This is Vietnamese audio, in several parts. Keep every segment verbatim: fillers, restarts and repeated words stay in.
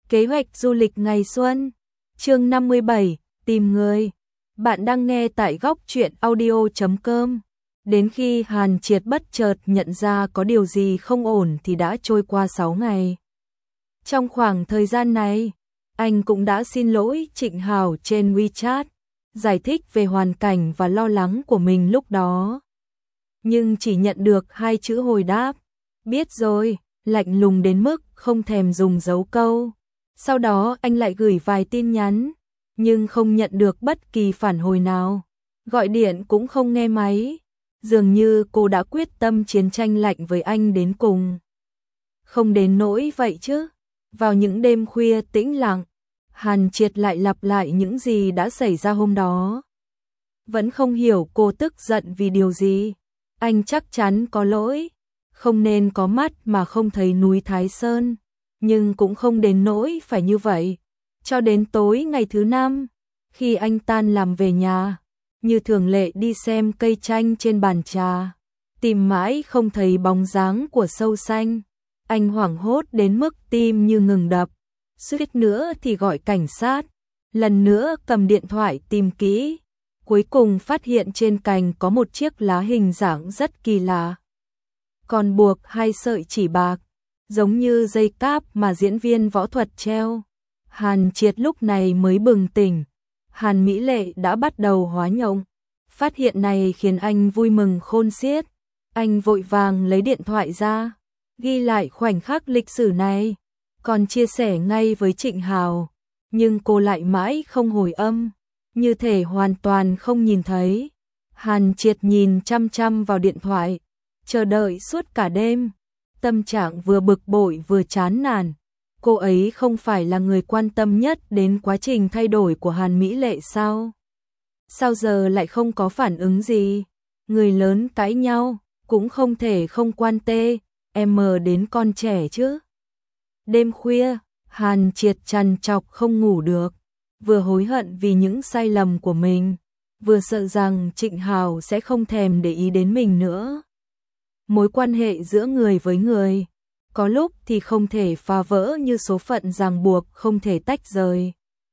Kế hoạch du lịch ngày xuân. Chương năm mươi bảy, tìm người. Bạn đang nghe tại góc truyện audio chấm com. Đến khi Hàn Triệt bất chợt nhận ra có điều gì không ổn thì đã trôi qua sáu ngày. Trong khoảng thời gian này, anh cũng đã xin lỗi Trịnh Hào trên WeChat, giải thích về hoàn cảnh và lo lắng của mình lúc đó. Nhưng chỉ nhận được hai chữ hồi đáp, biết rồi, lạnh lùng đến mức không thèm dùng dấu câu. Sau đó anh lại gửi vài tin nhắn, nhưng không nhận được bất kỳ phản hồi nào. Gọi điện cũng không nghe máy. Dường như cô đã quyết tâm chiến tranh lạnh với anh đến cùng. Không đến nỗi vậy chứ. Vào những đêm khuya tĩnh lặng, Hàn Triệt lại lặp lại những gì đã xảy ra hôm đó. Vẫn không hiểu cô tức giận vì điều gì. Anh chắc chắn có lỗi. Không nên có mắt mà không thấy núi Thái Sơn. Nhưng cũng không đến nỗi phải như vậy. Cho đến tối ngày thứ năm, khi anh tan làm về nhà, như thường lệ đi xem cây chanh trên bàn trà, tìm mãi không thấy bóng dáng của Sâu Xanh. Anh hoảng hốt đến mức tim như ngừng đập, suýt nữa thì gọi cảnh sát. Lần nữa cầm điện thoại tìm kỹ, cuối cùng phát hiện trên cành có một chiếc lá hình dạng rất kỳ lạ. Còn buộc hai sợi chỉ bạc, giống như dây cáp mà diễn viên võ thuật treo. Hàn Triệt lúc này mới bừng tỉnh. Hàn Mỹ Lệ đã bắt đầu hóa nhộng. Phát hiện này khiến anh vui mừng khôn xiết. Anh vội vàng lấy điện thoại ra, ghi lại khoảnh khắc lịch sử này, còn chia sẻ ngay với Trịnh Hào. Nhưng cô lại mãi không hồi âm, như thể hoàn toàn không nhìn thấy. Hàn Triệt nhìn chăm chăm vào điện thoại, chờ đợi suốt cả đêm. Tâm trạng vừa bực bội vừa chán nản. Cô ấy không phải là người quan tâm nhất đến quá trình thay đổi của Hàn Mỹ Lệ sao? Sao giờ lại không có phản ứng gì? Người lớn cãi nhau, cũng không thể không quan tê, em đến con trẻ chứ. Đêm khuya, Hàn Triệt trằn trọc không ngủ được. Vừa hối hận vì những sai lầm của mình, vừa sợ rằng Trịnh Hào sẽ không thèm để ý đến mình nữa. Mối quan hệ giữa người với người, có lúc thì không thể phá vỡ như số phận ràng buộc không thể tách rời.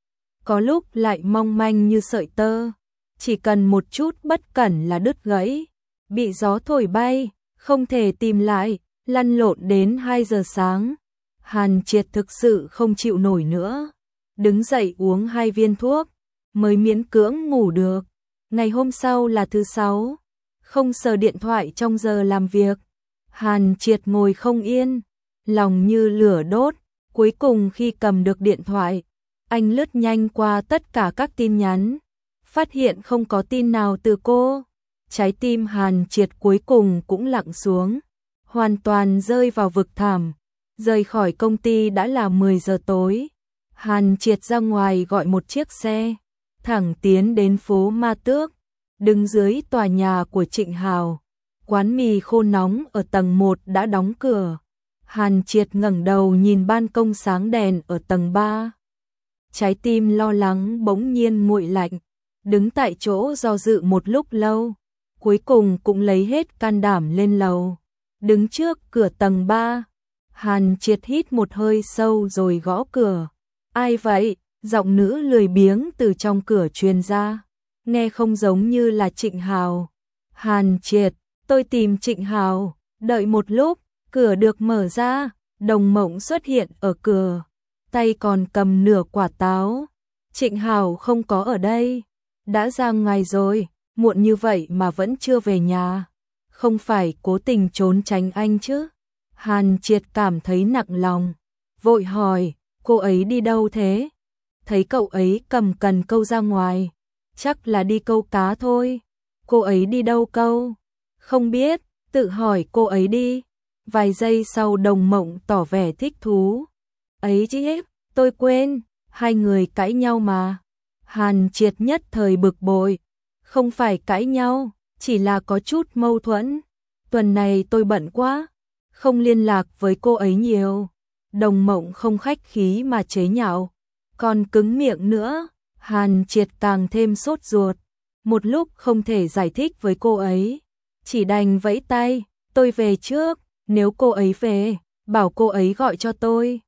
Có lúc lại mong manh như sợi tơ, chỉ cần một chút bất cẩn là đứt gãy, bị gió thổi bay, không thể tìm lại, lăn lộn đến hai giờ sáng. Hàn Triệt thực sự không chịu nổi nữa, đứng dậy uống hai viên thuốc, mới miễn cưỡng ngủ được. Ngày hôm sau là thứ sáu, không sờ điện thoại trong giờ làm việc. Hàn Triệt ngồi không yên, lòng như lửa đốt. Cuối cùng khi cầm được điện thoại, anh lướt nhanh qua tất cả các tin nhắn, phát hiện không có tin nào từ cô. Trái tim Hàn Triệt cuối cùng cũng lặng xuống, hoàn toàn rơi vào vực thẳm. Rời khỏi công ty đã là mười giờ tối. Hàn Triệt ra ngoài gọi một chiếc xe, thẳng tiến đến phố Ma Tước, đứng dưới tòa nhà của Trịnh Hào. Quán mì khô nóng ở tầng một đã đóng cửa. Hàn Triệt ngẩng đầu nhìn ban công sáng đèn ở tầng ba. Trái tim lo lắng bỗng nhiên nguội lạnh, đứng tại chỗ do dự một lúc lâu, cuối cùng cũng lấy hết can đảm lên lầu. Đứng trước cửa tầng ba, Hàn Triệt hít một hơi sâu rồi gõ cửa. Ai vậy? Giọng nữ lười biếng từ trong cửa truyền ra, nghe không giống như là Trịnh Hào. Hàn Triệt, tôi tìm Trịnh Hào. Đợi một lúc, cửa được mở ra, Đồng Mộng xuất hiện ở cửa, tay còn cầm nửa quả táo. Trịnh Hào không có ở đây, đã ra ngoài rồi, muộn như vậy mà vẫn chưa về nhà. Không phải cố tình trốn tránh anh chứ? Hàn Triệt cảm thấy nặng lòng, vội hỏi, cô ấy đi đâu thế? Thấy cậu ấy cầm cần câu ra ngoài, chắc là đi câu cá thôi. Cô ấy đi đâu câu? Không biết, tự hỏi cô ấy đi. Vài giây sau Đồng Mộng tỏ vẻ thích thú. Ấy chứ, tôi quên, hai người cãi nhau mà. Hàn Triệt nhất thời bực bội. Không phải cãi nhau, chỉ là có chút mâu thuẫn. Tuần này tôi bận quá, không liên lạc với cô ấy nhiều. Đồng Mộng không khách khí mà chế nhạo, còn cứng miệng nữa. Hàn Triệt càng thêm sốt ruột. Một lúc không thể giải thích với cô ấy, chỉ đành vẫy tay, tôi về trước, nếu cô ấy về, bảo cô ấy gọi cho tôi.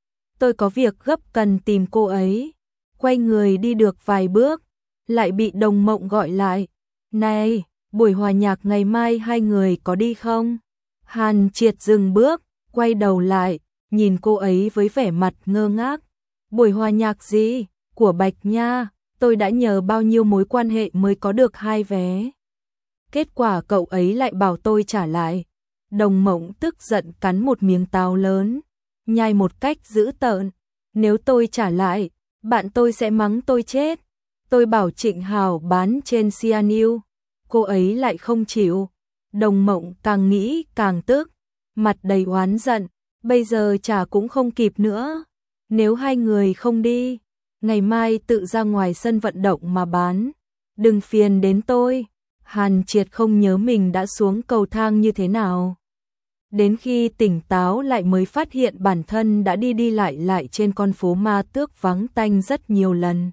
tôi có việc gấp cần tìm cô ấy. Quay người đi được vài bước, lại bị Đồng Mộng gọi lại. Này, buổi hòa nhạc ngày mai hai người có đi không? Hàn Triệt dừng bước, quay đầu lại, nhìn cô ấy với vẻ mặt ngơ ngác. Buổi hòa nhạc gì? Của Bạch Nha, tôi đã nhờ bao nhiêu mối quan hệ mới có được hai vé. Kết quả cậu ấy lại bảo tôi trả lại. Đồng Mộng tức giận cắn một miếng táo lớn, nhai một cách dữ tợn. Nếu tôi trả lại, bạn tôi sẽ mắng tôi chết. Tôi bảo Trịnh Hào bán trên Sianiu, cô ấy lại không chịu. Đồng Mộng càng nghĩ càng tức, mặt đầy oán giận, bây giờ trả cũng không kịp nữa. Nếu hai người không đi, ngày mai tự ra ngoài sân vận động mà bán, đừng phiền đến tôi. Hàn Triệt không nhớ mình đã xuống cầu thang như thế nào. Đến khi tỉnh táo lại mới phát hiện bản thân đã đi đi lại lại trên con phố ma tước vắng tanh rất nhiều lần.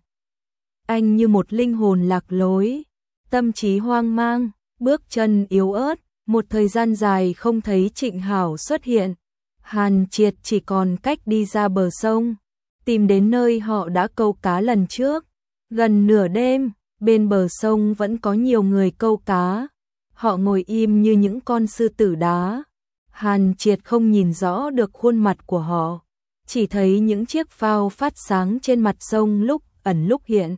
Anh như một linh hồn lạc lối, tâm trí hoang mang, bước chân yếu ớt, một thời gian dài không thấy Trịnh Hảo xuất hiện. Hàn Triệt chỉ còn cách đi ra bờ sông, tìm đến nơi họ đã câu cá lần trước. Gần nửa đêm, bên bờ sông vẫn có nhiều người câu cá. Họ ngồi im như những con sư tử đá. Hàn Triệt không nhìn rõ được khuôn mặt của họ, chỉ thấy những chiếc phao phát sáng trên mặt sông lúc ẩn lúc hiện.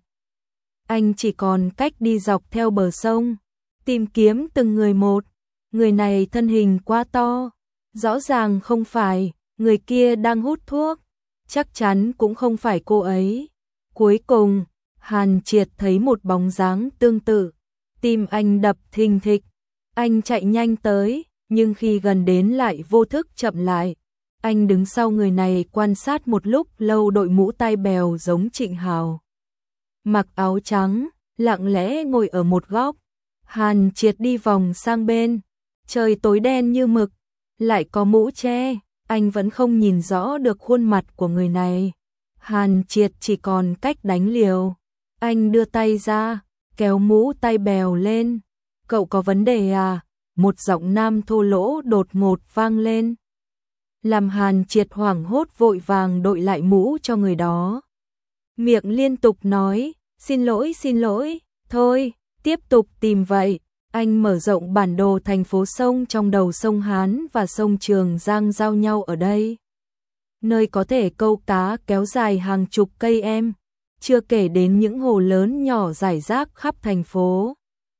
Anh chỉ còn cách đi dọc theo bờ sông, tìm kiếm từng người một. Người này thân hình quá to, rõ ràng không phải, người kia đang hút thuốc, chắc chắn cũng không phải cô ấy. Cuối cùng, Hàn Triệt thấy một bóng dáng tương tự, tim anh đập thình thịch. Anh chạy nhanh tới, nhưng khi gần đến lại vô thức chậm lại. Anh đứng sau người này quan sát một lúc lâu. Đội mũ tai bèo giống Trịnh Hào, mặc áo trắng, lặng lẽ ngồi ở một góc. Hàn Triệt đi vòng sang bên, trời tối đen như mực, lại có mũ che, anh vẫn không nhìn rõ được khuôn mặt của người này. Hàn Triệt chỉ còn cách đánh liều. Anh đưa tay ra, kéo mũ tai bèo lên. Cậu có vấn đề à? Một giọng nam thô lỗ đột ngột vang lên, làm Hàn Triệt hoảng hốt vội vàng đội lại mũ cho người đó. Miệng liên tục nói, xin lỗi xin lỗi, thôi, tiếp tục tìm vậy. Anh mở rộng bản đồ thành phố sông trong đầu sông Hán và sông Trường Giang giao nhau ở đây. Nơi có thể câu cá kéo dài hàng chục cây em, chưa kể đến những hồ lớn nhỏ rải rác khắp thành phố.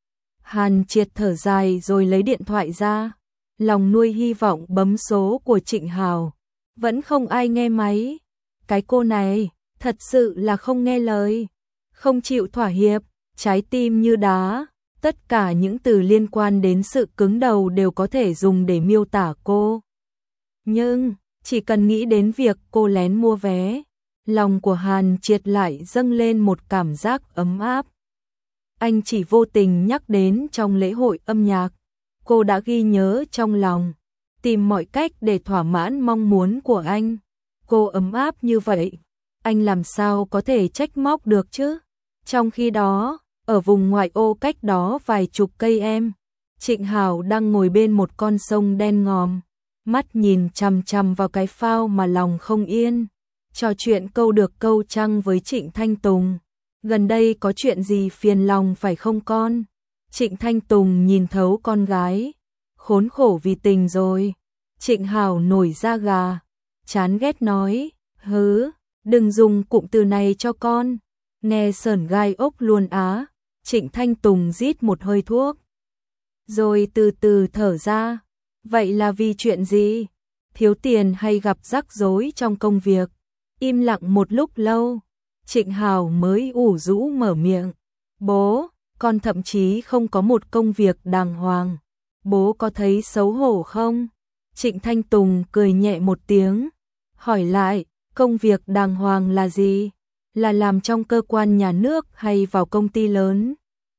Hàn Triệt thở dài rồi lấy điện thoại ra, lòng nuôi hy vọng bấm số của Trịnh Hào. Vẫn không ai nghe máy. Cái cô này, thật sự là không nghe lời, không chịu thỏa hiệp, trái tim như đá. Tất cả những từ liên quan đến sự cứng đầu đều có thể dùng để miêu tả cô. Nhưng, chỉ cần nghĩ đến việc cô lén mua vé, lòng của Hàn Triệt lại dâng lên một cảm giác ấm áp. Anh chỉ vô tình nhắc đến trong lễ hội âm nhạc, cô đã ghi nhớ trong lòng, tìm mọi cách để thỏa mãn mong muốn của anh. Cô ấm áp như vậy, anh làm sao có thể trách móc được chứ? Trong khi đó, ở vùng ngoại ô cách đó vài chục cây em, Trịnh Hào đang ngồi bên một con sông đen ngòm, mắt nhìn chằm chằm vào cái phao mà lòng không yên, trò chuyện câu được câu trăng với Trịnh Thanh Tùng. Gần đây có chuyện gì phiền lòng phải không con? Trịnh Thanh Tùng nhìn thấu con gái, khốn khổ vì tình rồi. Trịnh Hào nổi da gà, chán ghét nói, hứ, đừng dùng cụm từ này cho con, nghe sởn gai ốc luôn á. Trịnh Thanh Tùng rít một hơi thuốc, rồi từ từ thở ra. Vậy là vì chuyện gì? Thiếu tiền hay gặp rắc rối trong công việc? Im lặng một lúc lâu, Trịnh Hào mới ủ rũ mở miệng. Bố, con thậm chí không có một công việc đàng hoàng. Bố có thấy xấu hổ không? Trịnh Thanh Tùng cười nhẹ một tiếng, hỏi lại, công việc đàng hoàng là gì? Là làm trong cơ quan nhà nước hay vào công ty lớn?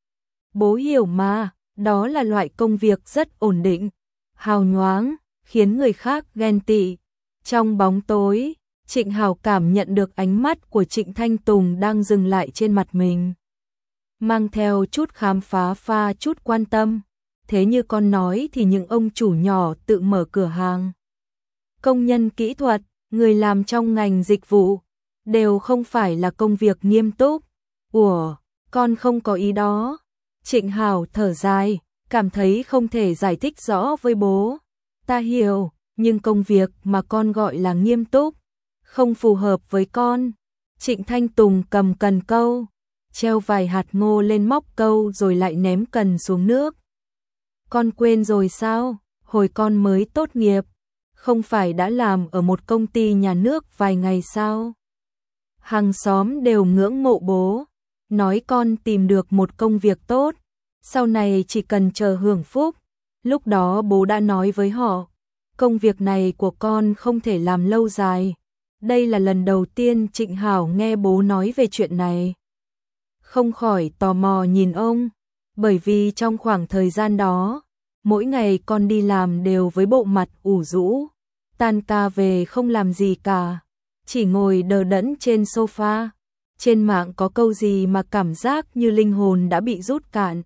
Bố hiểu mà, đó là loại công việc rất ổn định, hào nhoáng, khiến người khác ghen tị. Trong bóng tối, Trịnh Hào cảm nhận được ánh mắt của Trịnh Thanh Tùng đang dừng lại trên mặt mình, mang theo chút khám phá pha chút quan tâm. Thế như con nói thì những ông chủ nhỏ tự mở cửa hàng, công nhân kỹ thuật, người làm trong ngành dịch vụ, đều không phải là công việc nghiêm túc. Ủa, con không có ý đó. Trịnh Hảo thở dài, cảm thấy không thể giải thích rõ với bố. Ta hiểu, nhưng công việc mà con gọi là nghiêm túc, không phù hợp với con. Trịnh Thanh Tùng cầm cần câu, treo vài hạt ngô lên móc câu rồi lại ném cần xuống nước. Con quên rồi sao? Hồi con mới tốt nghiệp, không phải đã làm ở một công ty nhà nước vài ngày sao? Hàng xóm đều ngưỡng mộ bố, nói con tìm được một công việc tốt, sau này chỉ cần chờ hưởng phúc. Lúc đó bố đã nói với họ, công việc này của con không thể làm lâu dài. Đây là lần đầu tiên Trịnh Hảo nghe bố nói về chuyện này. Không khỏi tò mò nhìn ông, bởi vì trong khoảng thời gian đó, mỗi ngày con đi làm đều với bộ mặt ủ rũ, tan ca về không làm gì cả, chỉ ngồi đờ đẫn trên sofa. Trên mạng có câu gì mà cảm giác như linh hồn đã bị rút cạn.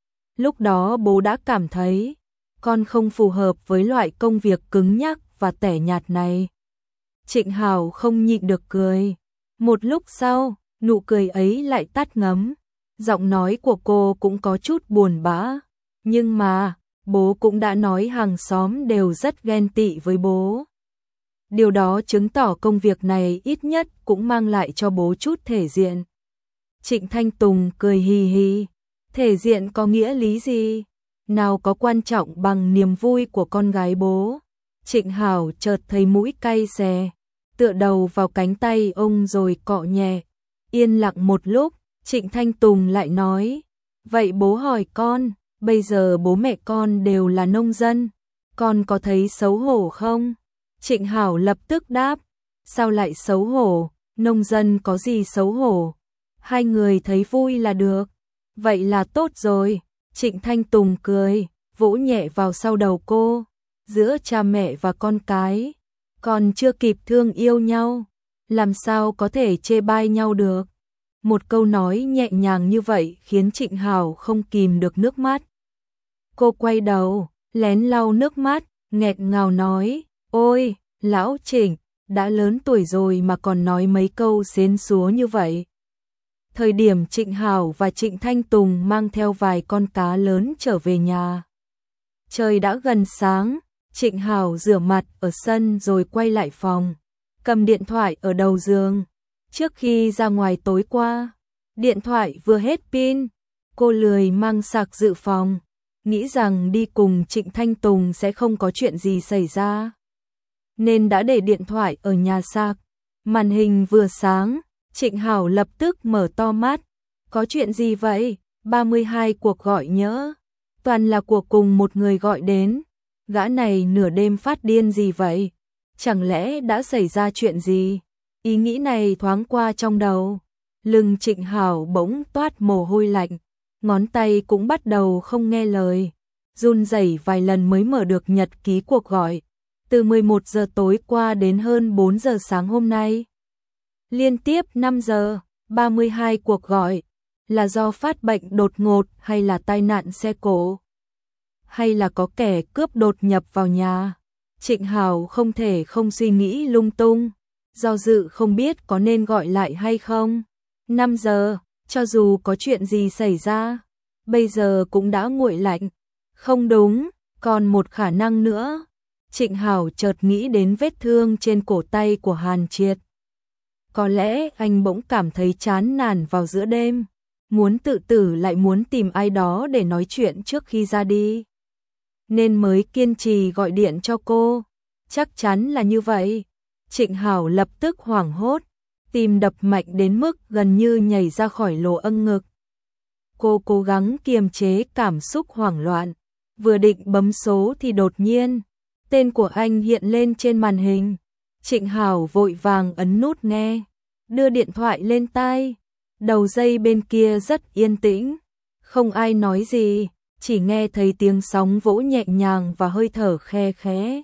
Lúc đó bố đã cảm thấy, con không phù hợp với loại công việc cứng nhắc và tẻ nhạt này. Trịnh Hảo không nhịn được cười. Một lúc sau, nụ cười ấy lại tắt ngấm. Giọng nói của cô cũng có chút buồn bã. Nhưng mà, bố cũng đã nói hàng xóm đều rất ghen tị với bố. Điều đó chứng tỏ công việc này ít nhất cũng mang lại cho bố chút thể diện. Trịnh Thanh Tùng cười hì hì. Thể diện có nghĩa lý gì? Nào có quan trọng bằng niềm vui của con gái bố. Trịnh Hảo chợt thấy mũi cay xè, tựa đầu vào cánh tay ông rồi cọ nhẹ. Yên lặng một lúc, Trịnh Thanh Tùng lại nói, vậy bố hỏi con, bây giờ bố mẹ con đều là nông dân, con có thấy xấu hổ không? Trịnh Hảo lập tức đáp, sao lại xấu hổ, nông dân có gì xấu hổ, hai người thấy vui là được, vậy là tốt rồi. Trịnh Thanh Tùng cười, vỗ nhẹ vào sau đầu cô, giữa cha mẹ và con cái, còn chưa kịp thương yêu nhau, làm sao có thể chê bai nhau được. Một câu nói nhẹ nhàng như vậy khiến Trịnh Hảo không kìm được nước mắt. Cô quay đầu, lén lau nước mắt, nghẹn ngào nói, ôi, lão Trịnh, đã lớn tuổi rồi mà còn nói mấy câu xến xúa như vậy. Thời điểm Trịnh Hảo và Trịnh Thanh Tùng mang theo vài con cá lớn trở về nhà. Trời đã gần sáng, Trịnh Hảo rửa mặt ở sân rồi quay lại phòng, cầm điện thoại ở đầu giường. Trước khi ra ngoài tối qua, điện thoại vừa hết pin, cô lười mang sạc dự phòng, nghĩ rằng đi cùng Trịnh Thanh Tùng sẽ không có chuyện gì xảy ra, nên đã để điện thoại ở nhà sạc. Màn hình vừa sáng, Trịnh Hảo lập tức mở to mắt. Có chuyện gì vậy? ba mươi hai cuộc gọi nhỡ. Toàn là của cùng một người gọi đến. Gã này nửa đêm phát điên gì vậy? Chẳng lẽ đã xảy ra chuyện gì? Ý nghĩ này thoáng qua trong đầu. Lưng Trịnh Hảo bỗng toát mồ hôi lạnh. Ngón tay cũng bắt đầu không nghe lời. Run rẩy vài lần mới mở được nhật ký cuộc gọi. Từ mười một giờ tối qua đến hơn bốn giờ sáng hôm nay. Liên tiếp năm giờ, ba mươi hai cuộc gọi, là do phát bệnh đột ngột hay là tai nạn xe cộ? Hay là có kẻ cướp đột nhập vào nhà? Trịnh Hảo không thể không suy nghĩ lung tung, do dự không biết có nên gọi lại hay không. năm giờ, cho dù có chuyện gì xảy ra, bây giờ cũng đã nguội lạnh. Không đúng, còn một khả năng nữa. Trịnh Hảo chợt nghĩ đến vết thương trên cổ tay của Hàn Triệt. Có lẽ anh bỗng cảm thấy chán nản vào giữa đêm, muốn tự tử lại muốn tìm ai đó để nói chuyện trước khi ra đi. Nên mới kiên trì gọi điện cho cô. Chắc chắn là như vậy. Trịnh Hảo lập tức hoảng hốt, tim đập mạnh đến mức gần như nhảy ra khỏi lỗ âng ngực. Cô cố gắng kiềm chế cảm xúc hoảng loạn, vừa định bấm số thì đột nhiên, tên của anh hiện lên trên màn hình. Trịnh Hảo vội vàng ấn nút nghe, đưa điện thoại lên tai. Đầu dây bên kia rất yên tĩnh, không ai nói gì, chỉ nghe thấy tiếng sóng vỗ nhẹ nhàng và hơi thở khe khẽ.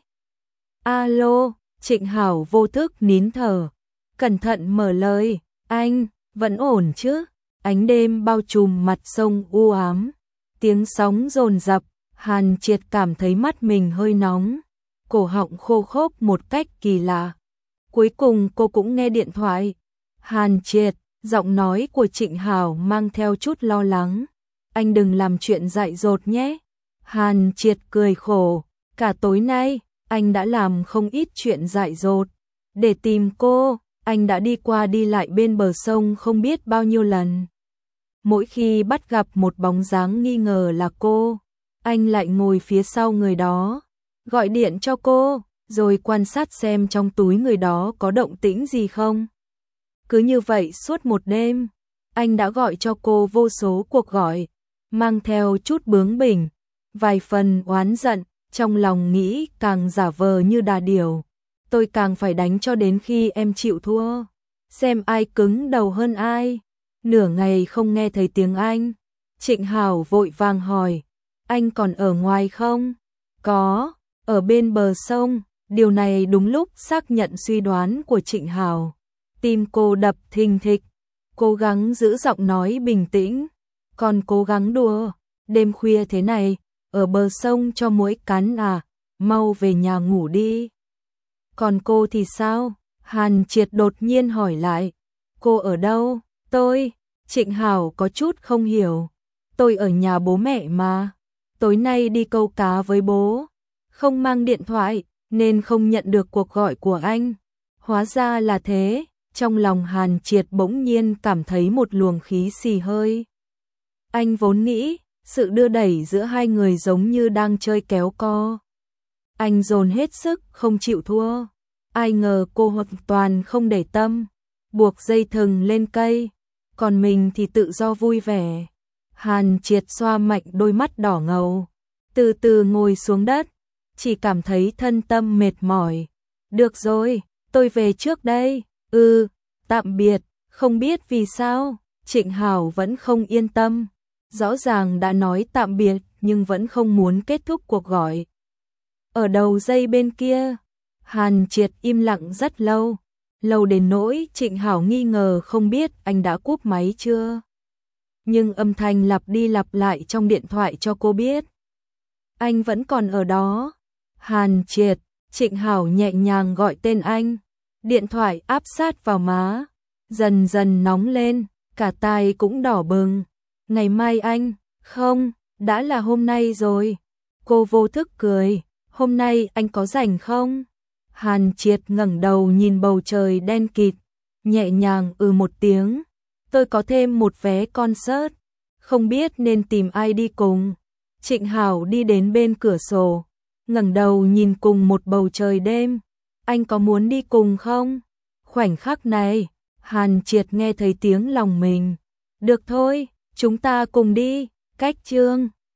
Alo, Trịnh Hảo vô thức nín thở, cẩn thận mở lời, anh, vẫn ổn chứ? Ánh đêm bao trùm mặt sông u ám, tiếng sóng dồn dập, Hàn Triệt cảm thấy mắt mình hơi nóng, cổ họng khô khốc một cách kỳ lạ. Cuối cùng cô cũng nghe điện thoại. Hàn Triệt, giọng nói của Trịnh Hảo mang theo chút lo lắng. Anh đừng làm chuyện dại dột nhé. Hàn Triệt cười khổ. Cả tối nay, anh đã làm không ít chuyện dại dột. Để tìm cô, anh đã đi qua đi lại bên bờ sông không biết bao nhiêu lần. Mỗi khi bắt gặp một bóng dáng nghi ngờ là cô, anh lại ngồi phía sau người đó, gọi điện cho cô, rồi quan sát xem trong túi người đó có động tĩnh gì không. Cứ như vậy suốt một đêm, anh đã gọi cho cô vô số cuộc gọi, mang theo chút bướng bỉnh, vài phần oán giận, trong lòng nghĩ càng giả vờ như đà điểu. Tôi càng phải đánh cho đến khi em chịu thua, xem ai cứng đầu hơn ai. Nửa ngày không nghe thấy tiếng anh, Trịnh Hảo vội vàng hỏi, anh còn ở ngoài không? Có, ở bên bờ sông. Điều này đúng lúc xác nhận suy đoán của Trịnh Hảo. Tim cô đập thình thịch, cố gắng giữ giọng nói bình tĩnh, còn cố gắng đùa, đêm khuya thế này, ở bờ sông cho muỗi cắn à, mau về nhà ngủ đi. Còn cô thì sao? Hàn Triệt đột nhiên hỏi lại. Cô ở đâu? Tôi, Trịnh Hảo có chút không hiểu. Tôi ở nhà bố mẹ mà. Tối nay đi câu cá với bố. Không mang điện thoại, nên không nhận được cuộc gọi của anh. Hóa ra là thế. Trong lòng Hàn Triệt bỗng nhiên cảm thấy một luồng khí xì hơi. Anh vốn nghĩ, sự đưa đẩy giữa hai người giống như đang chơi kéo co. Anh dồn hết sức không chịu thua. Ai ngờ cô hoàn toàn không để tâm, buộc dây thừng lên cây, còn mình thì tự do vui vẻ. Hàn Triệt xoa mạnh đôi mắt đỏ ngầu, từ từ ngồi xuống đất, chỉ cảm thấy thân tâm mệt mỏi. Được rồi, tôi về trước đây. Ừ, tạm biệt. Không biết vì sao, Trịnh Hảo vẫn không yên tâm. Rõ ràng đã nói tạm biệt nhưng vẫn không muốn kết thúc cuộc gọi. Ở đầu dây bên kia, Hàn Triệt im lặng rất lâu, lâu đến nỗi Trịnh Hảo nghi ngờ không biết anh đã cúp máy chưa. Nhưng âm thanh lặp đi lặp lại trong điện thoại cho cô biết anh vẫn còn ở đó. Hàn Triệt, Trịnh Hảo nhẹ nhàng gọi tên anh, điện thoại áp sát vào má, dần dần nóng lên, cả tai cũng đỏ bừng. Ngày mai anh, không, đã là hôm nay rồi. Cô vô thức cười, hôm nay anh có rảnh không? Hàn Triệt ngẩng đầu nhìn bầu trời đen kịt, nhẹ nhàng ừ một tiếng. Tôi có thêm một vé concert, không biết nên tìm ai đi cùng. Trịnh Hảo đi đến bên cửa sổ, ngẩng đầu nhìn cùng một bầu trời đêm. Anh có muốn đi cùng không? Khoảnh khắc này, Hàn Triệt nghe thấy tiếng lòng mình. Được thôi, chúng ta cùng đi. Cách chương